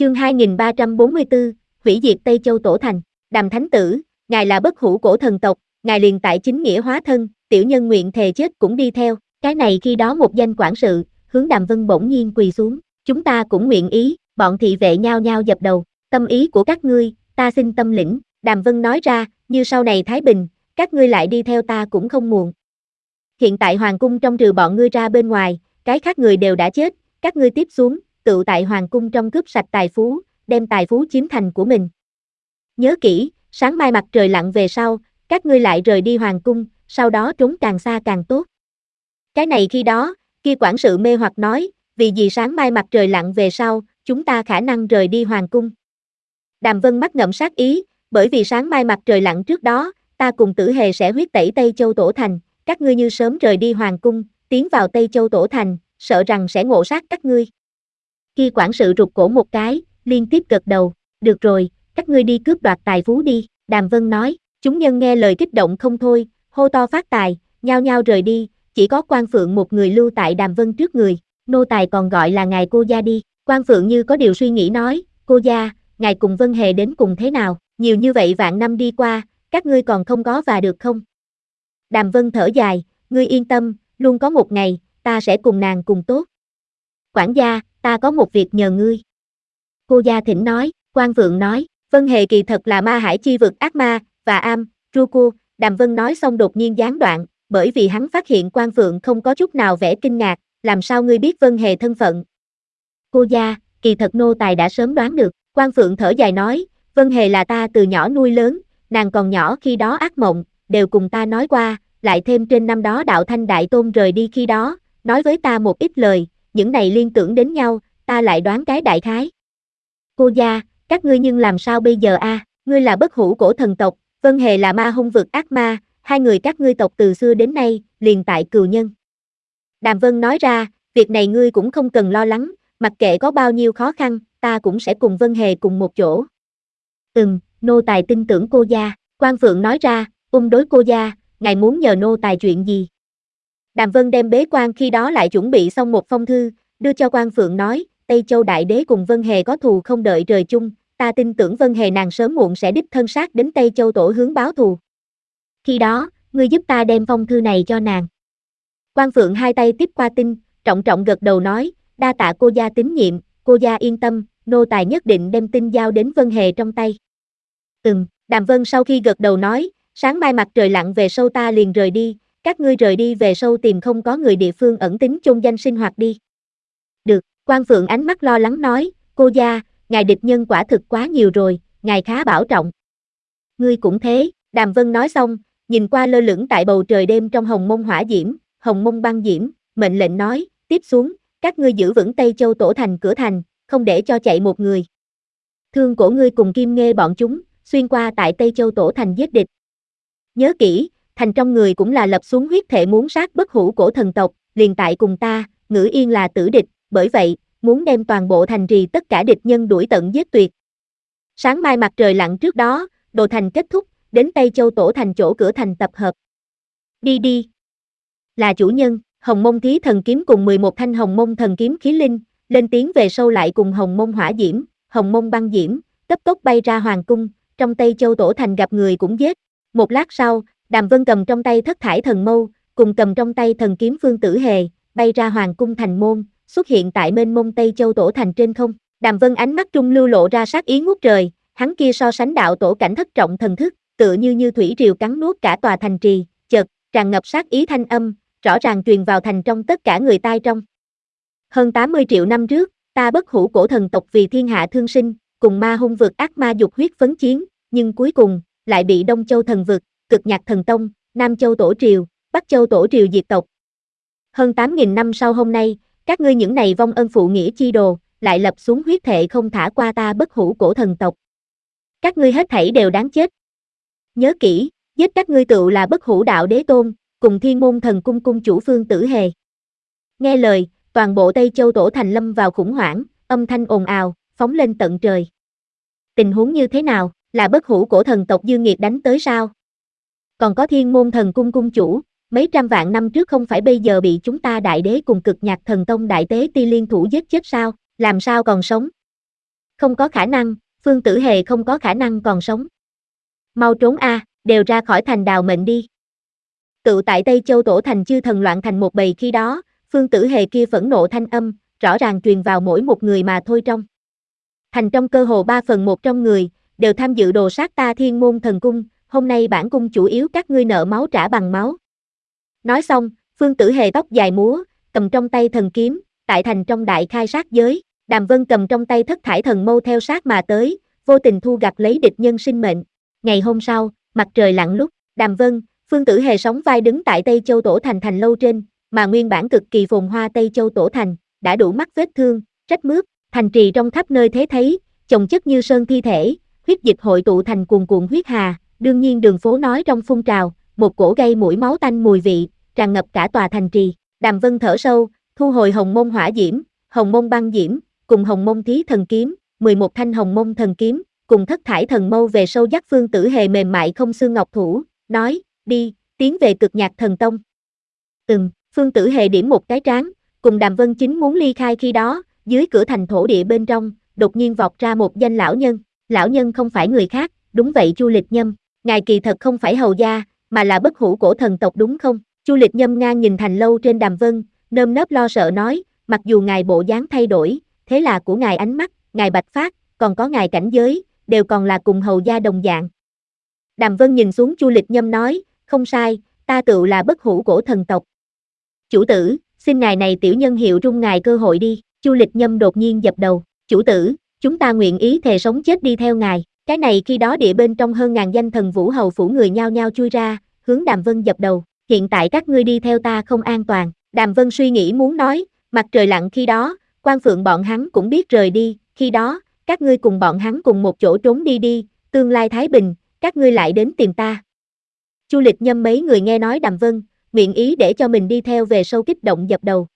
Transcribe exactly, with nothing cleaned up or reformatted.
Chương hai nghìn ba trăm bốn mươi tư, hủy diệt Tây Châu Tổ Thành. Đàm Thánh Tử, ngài là bất hủ cổ thần tộc, ngài liền tại chính nghĩa hóa thân, tiểu nhân nguyện thề chết cũng đi theo. Cái này khi đó một danh quản sự, hướng Đàm Vân bỗng nhiên quỳ xuống, chúng ta cũng nguyện ý, bọn thị vệ nhao nhao dập đầu, tâm ý của các ngươi, ta xin tâm lĩnh. Đàm Vân nói ra, như sau này thái bình, các ngươi lại đi theo ta cũng không muộn. Hiện tại hoàng cung trong trừ bọn ngươi ra bên ngoài, cái khác người đều đã chết, các ngươi tiếp xuống, tự tại hoàng cung trong cướp sạch tài phú, đem tài phú chiếm thành của mình. Nhớ kỹ, sáng mai mặt trời lặn về sau, các ngươi lại rời đi hoàng cung, sau đó trốn càng xa càng tốt. Cái này khi đó, kia quản sự mê hoặc nói, vì gì sáng mai mặt trời lặn về sau, chúng ta khả năng rời đi hoàng cung. Đàm Vân mắt ngậm sát ý, bởi vì sáng mai mặt trời lặn trước đó, ta cùng Tử Hề sẽ huyết tẩy Tây Châu Tổ Thành, các ngươi như sớm rời đi hoàng cung, tiến vào Tây Châu Tổ Thành, sợ rằng sẽ ngộ sát các ngươi. Kia quản sự rụt cổ một cái, liên tiếp gật đầu, được rồi, các ngươi đi cướp đoạt tài phú đi, Đàm Vân nói, chúng nhân nghe lời kích động không thôi, hô to phát tài, nhao nhao rời đi, chỉ có Quan Phượng một người lưu tại Đàm Vân trước người, nô tài còn gọi là ngài cô gia đi, Quan Phượng như có điều suy nghĩ nói, cô gia, ngài cùng Vân Hề đến cùng thế nào, nhiều như vậy vạn năm đi qua, các ngươi còn không có và được không? Đàm Vân thở dài, ngươi yên tâm, luôn có một ngày, ta sẽ cùng nàng cùng tốt. Quản gia, ta có một việc nhờ ngươi. Cô gia thỉnh nói, Quan Vượng nói, Vân Hề kỳ thật là ma hải chi vực ác ma, và am, Ruku, Đàm Vân nói xong đột nhiên gián đoạn, bởi vì hắn phát hiện Quan Vượng không có chút nào vẻ kinh ngạc, làm sao ngươi biết Vân Hề thân phận? Cô gia, kỳ thật nô tài đã sớm đoán được, Quan Phượng thở dài nói, Vân Hề là ta từ nhỏ nuôi lớn, nàng còn nhỏ khi đó ác mộng, đều cùng ta nói qua, lại thêm trên năm đó đạo thanh đại tôn rời đi khi đó, nói với ta một ít lời, những này liên tưởng đến nhau, ta lại đoán cái đại khái. Cô gia, các ngươi nhưng làm sao bây giờ a? À? Ngươi là bất hủ cổ thần tộc, Vân Hề là ma hung vực ác ma, hai người các ngươi tộc từ xưa đến nay, liền tại cừu nhân. Đàm Vân nói ra, việc này ngươi cũng không cần lo lắng, mặc kệ có bao nhiêu khó khăn, ta cũng sẽ cùng Vân Hề cùng một chỗ. Ừm, nô tài tin tưởng cô gia, Quan Phượng nói ra, ung đối cô gia, ngài muốn nhờ nô tài chuyện gì? Đàm Vân đem bế quan khi đó lại chuẩn bị xong một phong thư, đưa cho Quan Phượng nói, Tây Châu Đại Đế cùng Vân Hề có thù không đợi trời chung, ta tin tưởng Vân Hề nàng sớm muộn sẽ đích thân sát đến Tây Châu Tổ hướng báo thù. Khi đó, ngươi giúp ta đem phong thư này cho nàng. Quan Phượng hai tay tiếp qua tin, trọng trọng gật đầu nói, đa tạ cô gia tín nhiệm, cô gia yên tâm, nô tài nhất định đem tin giao đến Vân Hề trong tay. Ừm, Đàm Vân sau khi gật đầu nói, sáng mai mặt trời lặn về sâu ta liền rời đi, các ngươi rời đi về sâu tìm không có người địa phương ẩn tính chôn danh sinh hoạt đi. Được, Quan Phượng ánh mắt lo lắng nói, cô gia, ngài địch nhân quả thực quá nhiều rồi, ngài khá bảo trọng. Ngươi cũng thế, Đàm Vân nói xong, nhìn qua lơ lửng tại bầu trời đêm trong hồng mông hỏa diễm, hồng mông băng diễm, mệnh lệnh nói, tiếp xuống, các ngươi giữ vững Tây Châu Tổ Thành cửa thành, không để cho chạy một người. Thương cổ ngươi cùng Kim Nghê bọn chúng, xuyên qua tại Tây Châu Tổ Thành giết địch. Nhớ kỹ, thành trong người cũng là lập xuống huyết thệ muốn sát bất hủ cổ thần tộc, liền tại cùng ta, Ngữ Yên là tử địch, bởi vậy, muốn đem toàn bộ thành trì tất cả địch nhân đuổi tận giết tuyệt. Sáng mai mặt trời lặn trước đó, đồ thành kết thúc, đến Tây Châu Tổ Thành chỗ cửa thành tập hợp. Đi đi. Là chủ nhân, Hồng Mông Thí Thần Kiếm cùng mười một thanh Hồng Mông Thần Kiếm khí linh, lên tiếng về sâu lại cùng Hồng Mông Hỏa Diễm, Hồng Mông Băng Diễm, cấp tốc bay ra hoàng cung, trong Tây Châu Tổ Thành gặp người cũng giết. Một lát sau, Đàm Vân cầm trong tay thất thải thần mâu, cùng cầm trong tay thần kiếm Phương Tử Hề, bay ra hoàng cung thành môn, xuất hiện tại mênh mông Tây Châu Tổ Thành trên không. Đàm Vân ánh mắt trung lưu lộ ra sát ý ngút trời, hắn kia so sánh đạo tổ cảnh thất trọng thần thức, tựa như như thủy triều cắn nuốt cả tòa thành trì, chợt, tràn ngập sát ý thanh âm, rõ ràng truyền vào thành trong tất cả người tai trong. Hơn tám mươi triệu năm trước, ta bất hủ cổ thần tộc vì thiên hạ thương sinh, cùng ma hung vực ác ma dục huyết phấn chiến, nhưng cuối cùng, lại bị Đông Châu thần vực, Cực Nhạc thần tông, Nam Châu tổ triều, Bắc Châu tổ triều diệt tộc. Hơn tám nghìn năm sau hôm nay, các ngươi những này vong ân phụ nghĩa chi đồ, lại lập xuống huyết thệ không thả qua ta bất hủ cổ thần tộc. Các ngươi hết thảy đều đáng chết. Nhớ kỹ, giết các ngươi tựu là bất hủ đạo đế tôn, cùng thiên môn thần cung cung chủ Phương Tử Hề. Nghe lời, toàn bộ Tây Châu Tổ Thành lâm vào khủng hoảng, âm thanh ồn ào, phóng lên tận trời. Tình huống như thế nào, là bất hủ cổ thần tộc Dương Nghiệt đánh tới sao? Còn có thiên môn thần cung cung chủ, mấy trăm vạn năm trước không phải bây giờ bị chúng ta đại đế cùng Cực Nhạc thần tông đại tế ti liên thủ giết chết sao, làm sao còn sống? Không có khả năng, Phương Tử Hề không có khả năng còn sống. Mau trốn a, đều ra khỏi thành đào mệnh đi. Tự tại Tây Châu Tổ thành chư thần loạn thành một bầy khi đó, Phương Tử Hề kia phẫn nộ thanh âm, rõ ràng truyền vào mỗi một người mà thôi trong. Thành trong cơ hồ ba phần một trong người, đều tham dự đồ sát ta Thiên Môn Thần Cung, hôm nay bản cung chủ yếu các ngươi nợ máu trả bằng máu. Nói xong, Phương Tử Hề tóc dài múa, cầm trong tay thần kiếm, tại thành trong đại khai sát giới, Đàm Vân cầm trong tay thất thải thần mâu theo sát mà tới, vô tình thu gặt lấy địch nhân sinh mệnh. Ngày hôm sau, mặt trời lặn lúc, Đàm Vân, Phương Tử Hề sóng vai đứng tại Tây Châu Tổ thành thành lâu trên, mà nguyên bản cực kỳ phồn hoa Tây Châu Tổ thành, đã đủ mắc vết thương, rách mướp, thành trì trong khắp nơi thế thấy, chồng chất như sơn thi thể, huyết dịch hội tụ thành cuồn cuộn huyết hà, đương nhiên đường phố nói trong phun trào, một cổ gây mũi máu tanh mùi vị, tràn ngập cả tòa thành trì. Đàm Vân thở sâu, thu hồi hồng môn hỏa diễm, hồng môn băng diễm, cùng hồng môn thí thần kiếm, mười một thanh hồng môn thần kiếm, cùng thất thải thần mâu về sâu dắt Phương Tử Hề mềm mại không xương ngọc thủ, nói, đi, tiến về Cực Nhạc Thần Tông. Ừm, Phương Tử Hề điểm một cái trán, cùng Đàm Vân chính muốn ly khai khi đó, dưới cửa thành thổ địa bên trong, đột nhiên vọt ra một danh lão nhân, lão nhân không phải người khác, đúng vậy Chu Lịch Nhâm, ngài kỳ thật không phải hầu gia, mà là bất hủ cổ thần tộc đúng không? Chu Lịch Nhâm ngang nhìn thành lâu trên Đàm Vân, nơm nớp lo sợ nói, mặc dù ngài bộ dáng thay đổi, thế là của ngài ánh mắt, ngài bạch phát, còn có ngài cảnh giới, đều còn là cùng hầu gia đồng dạng. Đàm Vân nhìn xuống Chu Lịch Nhâm nói, không sai, ta tựu là bất hủ cổ thần tộc. Chủ tử, xin ngài này tiểu nhân hiệu trung ngài cơ hội đi. Chu Lịch Nhâm đột nhiên dập đầu, chủ tử, chúng ta nguyện ý thề sống chết đi theo ngài. Cái này khi đó địa bên trong hơn ngàn danh thần vũ hầu phủ người nhao nhao chui ra, hướng Đàm Vân dập đầu, hiện tại các ngươi đi theo ta không an toàn. Đàm Vân suy nghĩ muốn nói, mặt trời lặn khi đó, Quan Phượng bọn hắn cũng biết rời đi, khi đó, các ngươi cùng bọn hắn cùng một chỗ trốn đi đi, tương lai thái bình, các ngươi lại đến tìm ta. Chu Lịch Nhâm mấy người nghe nói Đàm Vân, nguyện ý để cho mình đi theo về sâu kích động dập đầu.